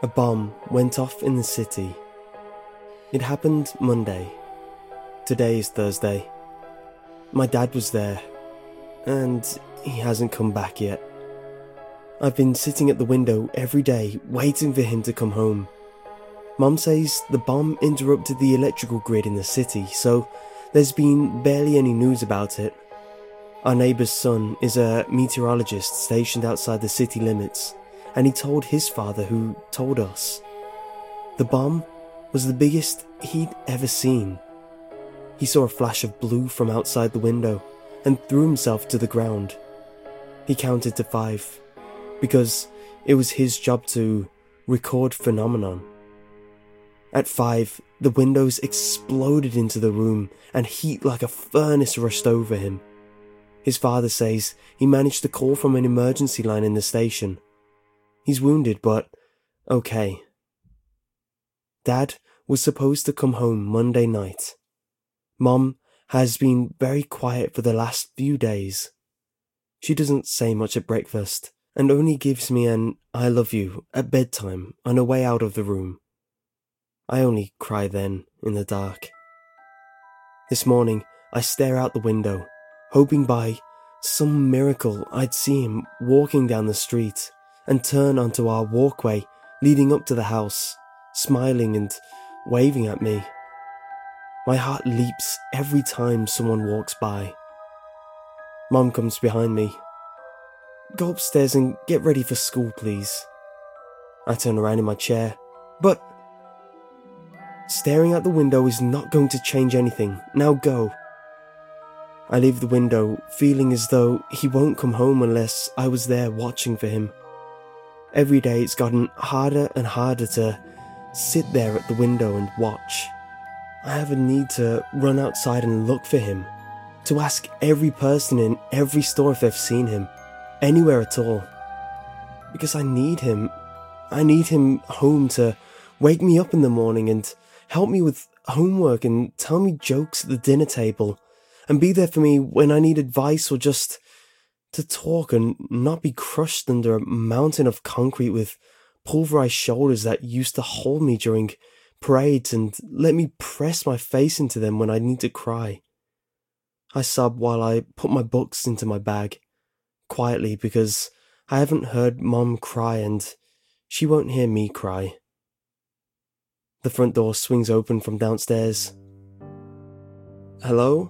A bomb went off in the city. It happened Monday. Today is Thursday. My dad was there, and he hasn't come back yet. I've been sitting at the window every day waiting for him to come home. Mom says the bomb interrupted the electrical grid in the city, so there's been barely any news about it. Our neighbour's son is a meteorologist stationed outside the city limits, and he told his father, who told us. The bomb was the biggest he'd ever seen. He saw a flash of blue from outside the window and threw himself to the ground. He counted to 5, because it was his job to record phenomenon. At 5, the windows exploded into the room and heat like a furnace rushed over him. His father says he managed to call from an emergency line in the station. He's wounded, but okay. Dad was supposed to come home Monday night. Mom has been very quiet for the last few days. She doesn't say much at breakfast and only gives me an I love you at bedtime on her way out of the room. I only cry then, in the dark. This morning, I stare out the window, hoping by some miracle I'd see him walking down the street and turn onto our walkway leading up to the house, smiling and waving at me. My heart leaps every time someone walks by. Mom comes behind me. Go upstairs and get ready for school, please. I turn around in my chair, but staring out the window is not going to change anything. Now go. I leave the window, feeling as though he won't come home unless I was there watching for him. Every day it's gotten harder and harder to sit there at the window and watch. I have a need to run outside and look for him, to ask every person in every store if they've seen him, anywhere at all. Because I need him. I need him home to wake me up in the morning and help me with homework and tell me jokes at the dinner table and be there for me when I need advice or just to talk and not be crushed under a mountain of concrete with pulverized shoulders that used to hold me during parades and let me press my face into them when I need to cry. I sob while I put my books into my bag, quietly, because I haven't heard Mom cry and she won't hear me cry. The front door swings open from downstairs. Hello?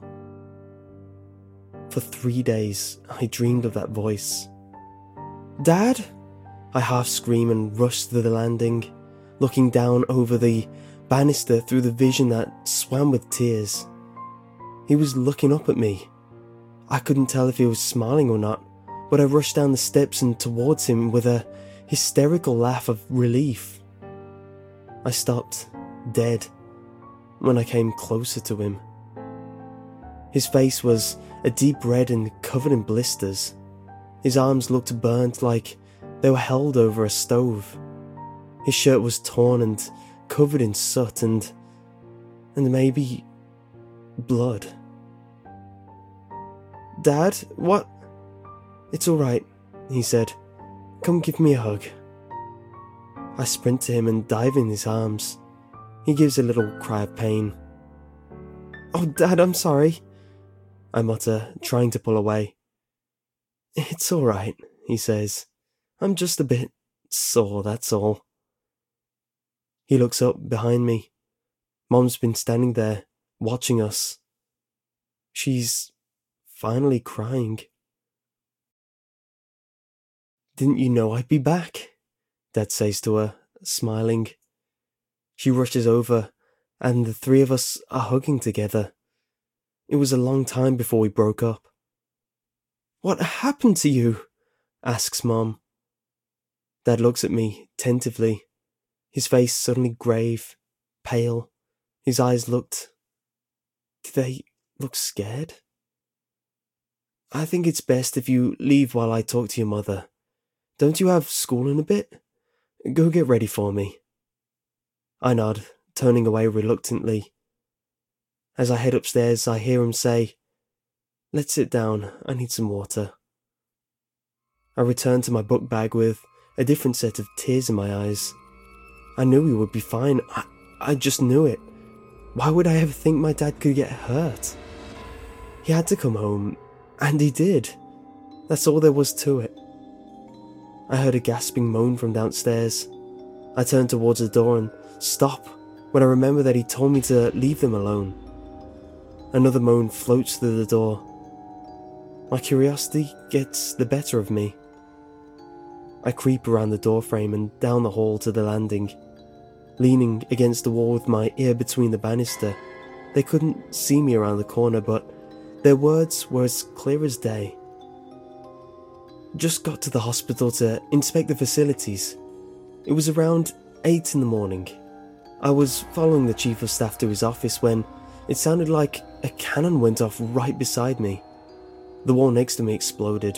For 3 days, I dreamed of that voice. Dad? I half scream and rush to the landing, looking down over the banister through the vision that swam with tears. He was looking up at me. I couldn't tell if he was smiling or not, but I rushed down the steps and towards him with a hysterical laugh of relief. I stopped, dead, when I came closer to him. His face was a deep red and covered in blisters. His arms looked burnt like they were held over a stove. His shirt was torn and covered in soot and maybe blood. Dad, what? It's all right, he said. Come give me a hug. I sprint to him and dive in his arms. He gives a little cry of pain. Oh, Dad, I'm sorry, I mutter, trying to pull away. It's all right, he says. I'm just a bit sore, that's all. He looks up behind me. Mom's been standing there, watching us. She's finally crying. Didn't you know I'd be back? Dad says to her, smiling. She rushes over, and the 3 of us are hugging together. It was a long time before we broke up. What happened to you? Asks Mom. Dad looks at me tentatively, his face suddenly grave, pale. His eyes looked... Did they look scared? I think it's best if you leave while I talk to your mother. Don't you have school in a bit? Go get ready for me. I nod, turning away reluctantly. As I head upstairs, I hear him say, Let's sit down, I need some water. I return to my book bag with a different set of tears in my eyes. I knew he would be fine. I just knew it. Why would I ever think my dad could get hurt? He had to come home, and he did. That's all there was to it. I heard a gasping moan from downstairs. I turned towards the door and stopped when I remember that he told me to leave them alone. Another moan floats through the door. My curiosity gets the better of me. I creep around the doorframe and down the hall to the landing. Leaning against the wall with my ear between the banister, they couldn't see me around the corner, but their words were as clear as day. Just got to the hospital to inspect the facilities. It was around 8 in the morning. I was following the chief of staff to his office when it sounded like a cannon went off right beside me. The wall next to me exploded.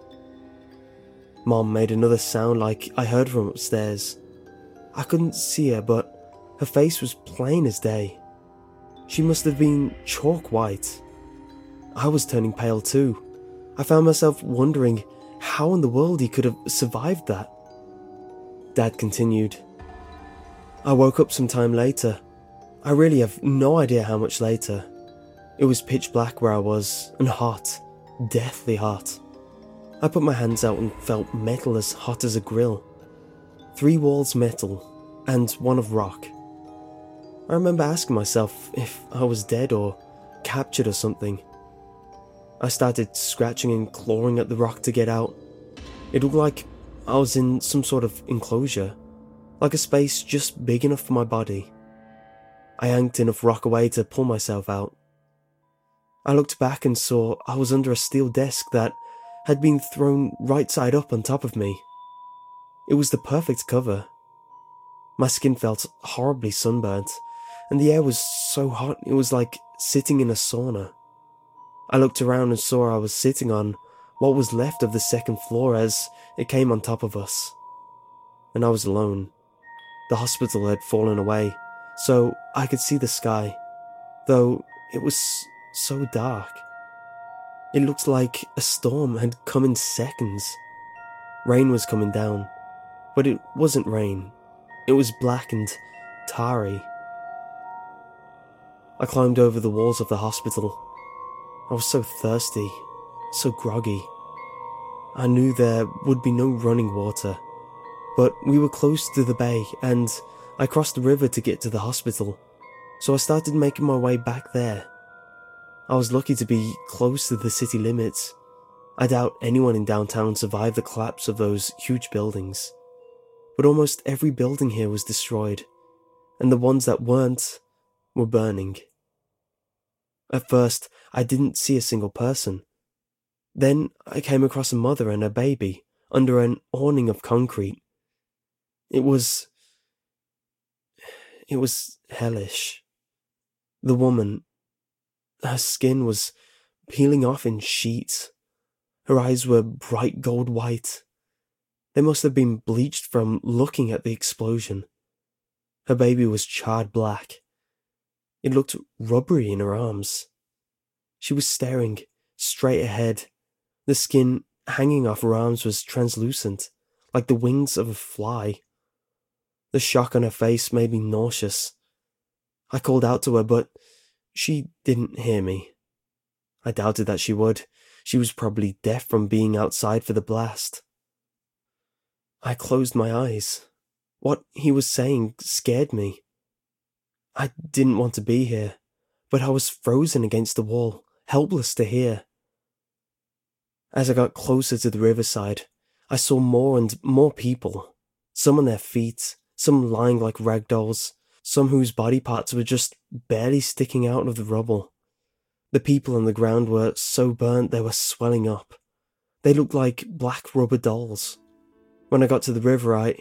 Mom made another sound like I heard from upstairs. I couldn't see her, but her face was plain as day. She must have been chalk white. I was turning pale too. I found myself wondering how in the world he could have survived that. Dad continued. I woke up some time later. I really have no idea how much later. It was pitch black where I was, and hot, deathly hot. I put my hands out and felt metal as hot as a grill. 3 walls metal, and 1 of rock. I remember asking myself if I was dead or captured or something. I started scratching and clawing at the rock to get out. It looked like I was in some sort of enclosure, like a space just big enough for my body. I yanked enough rock away to pull myself out. I looked back and saw I was under a steel desk that had been thrown right side up on top of me. It was the perfect cover. My skin felt horribly sunburnt, and the air was so hot it was like sitting in a sauna. I looked around and saw I was sitting on what was left of the 2nd floor as it came on top of us. And I was alone. The hospital had fallen away, so I could see the sky, though it was so dark. It looked like a storm had come in seconds. Rain was coming down, but it wasn't rain. It was black and tarry. I climbed over the walls of the hospital. I was so thirsty, so groggy. I knew there would be no running water, but we were close to the bay and I crossed the river to get to the hospital, so I started making my way back there. I was lucky to be close to the city limits. I doubt anyone in downtown survived the collapse of those huge buildings, but almost every building here was destroyed, and the ones that weren't were burning. At first, I didn't see a single person. Then I came across a mother and her baby under an awning of concrete. It was hellish. The woman, her skin was peeling off in sheets. Her eyes were bright gold white. They must have been bleached from looking at the explosion. Her baby was charred black. It looked rubbery in her arms. She was staring straight ahead. The skin hanging off her arms was translucent, like the wings of a fly. The shock on her face made me nauseous. I called out to her, but she didn't hear me. I doubted that she would. She was probably deaf from being outside for the blast. I closed my eyes. What he was saying scared me. I didn't want to be here, but I was frozen against the wall, helpless to hear. As I got closer to the riverside, I saw more and more people, some on their feet, some lying like rag dolls, some whose body parts were just barely sticking out of the rubble. The people on the ground were so burnt they were swelling up. They looked like black rubber dolls. When I got to the river,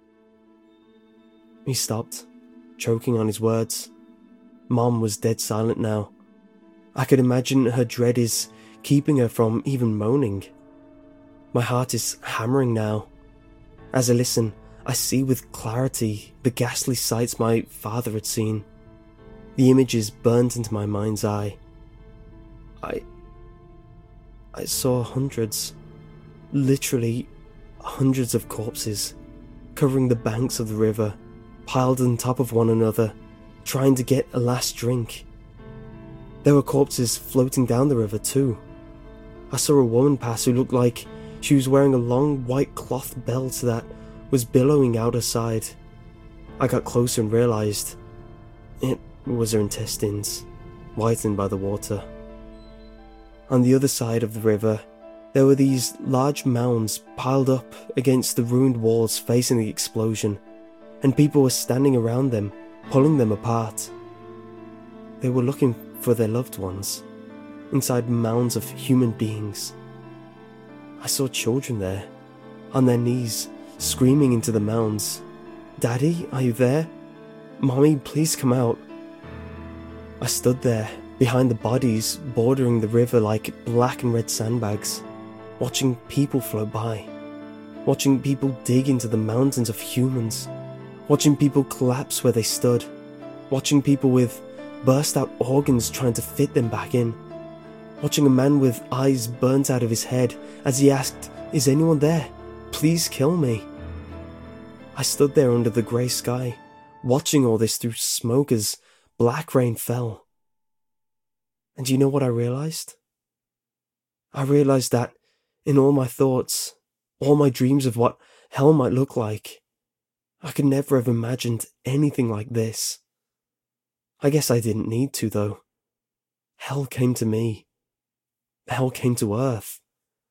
He stopped, choking on his words. Mom was dead silent now. I could imagine her dread is keeping her from even moaning. My heart is hammering now. As I listen, I see with clarity the ghastly sights my father had seen. The images burned into my mind's eye. I saw hundreds, literally hundreds of corpses, covering the banks of the river, piled on top of one another, trying to get a last drink. There were corpses floating down the river too. I saw a woman pass who looked like she was wearing a long white cloth belt that was billowing out her side. I got closer and realised it was her intestines, whitened by the water. On the other side of the river, there were these large mounds piled up against the ruined walls facing the explosion, and people were standing around them, pulling them apart. They were looking for their loved ones, inside mounds of human beings. I saw children there, on their knees, screaming into the mounds. "Daddy, are you there? Mommy, please come out." I stood there, behind the bodies bordering the river like black and red sandbags, watching people float by, watching people dig into the mountains of humans, watching people collapse where they stood, watching people with burst-out organs trying to fit them back in, watching a man with eyes burnt out of his head as he asked, "Is anyone there? Please kill me." I stood there under the grey sky, watching all this through smoke as black rain fell. And you know what I realised? I realised that in all my thoughts, all my dreams of what hell might look like, I could never have imagined anything like this. I guess I didn't need to, though. Hell came to me. Hell came to Earth.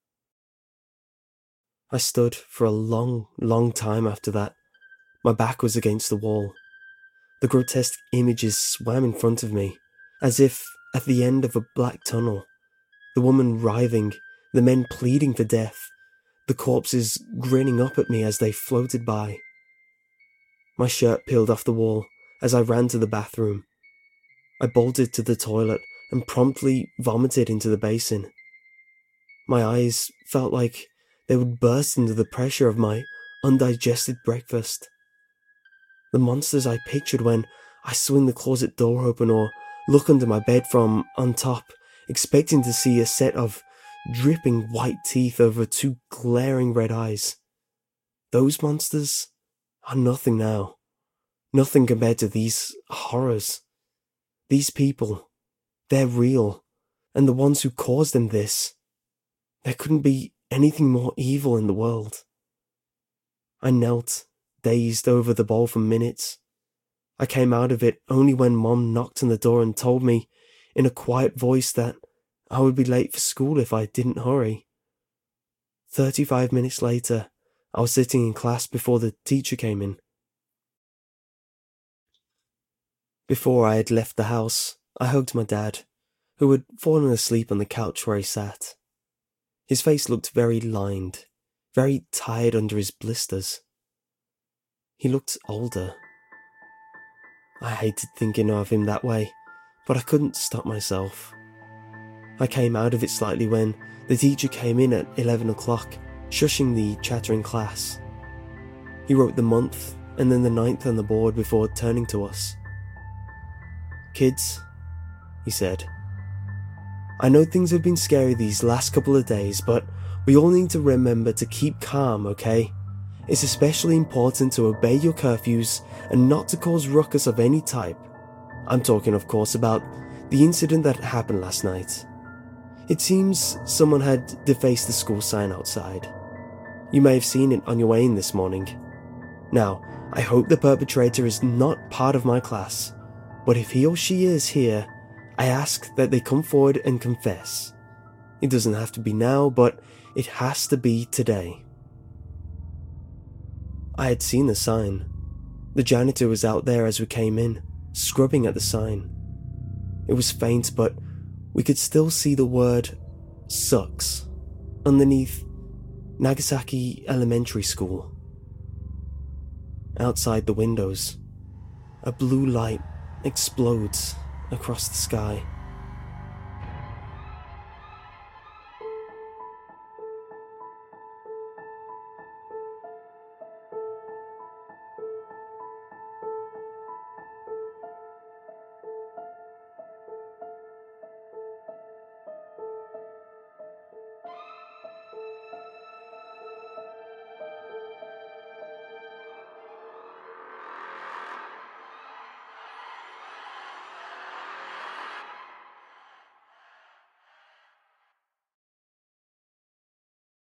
I stood for a long, long time after that. My back was against the wall. The grotesque images swam in front of me, as if at the end of a black tunnel. The woman writhing, the men pleading for death, the corpses grinning up at me as they floated by. My shirt peeled off the wall as I ran to the bathroom. I bolted to the toilet and promptly vomited into the basin. My eyes felt like they would burst under the pressure of my undigested breakfast. The monsters I pictured when I swing the closet door open or look under my bed from on top, expecting to see a set of dripping white teeth over two glaring red eyes. Those monsters are nothing now. Nothing compared to these horrors. These people, they're real, and the ones who caused them this. There couldn't be anything more evil in the world. I knelt, dazed over the bowl for minutes. I came out of it only when Mom knocked on the door and told me in a quiet voice that I would be late for school if I didn't hurry. 35 minutes later, I was sitting in class before the teacher came in. Before I had left the house, I hugged my dad, who had fallen asleep on the couch where he sat. His face looked very lined, very tired under his blisters. He looked older. I hated thinking of him that way, but I couldn't stop myself. I came out of it slightly when the teacher came in at 11 o'clock, shushing the chattering class. He wrote the month and then the 9th on the board before turning to us. "Kids," he said, "I know things have been scary these last couple of days, but we all need to remember to keep calm, okay? It's especially important to obey your curfews and not to cause ruckus of any type. I'm talking, of course, about the incident that happened last night. It seems someone had defaced the school sign outside. You may have seen it on your way in this morning. Now, I hope the perpetrator is not part of my class, but if he or she is here, I ask that they come forward and confess. It doesn't have to be now, but it has to be today." I had seen the sign. The janitor was out there as we came in, scrubbing at the sign. It was faint, but we could still see the word "sucks" underneath Nagasaki Elementary School. Outside the windows, a blue light explodes across the sky.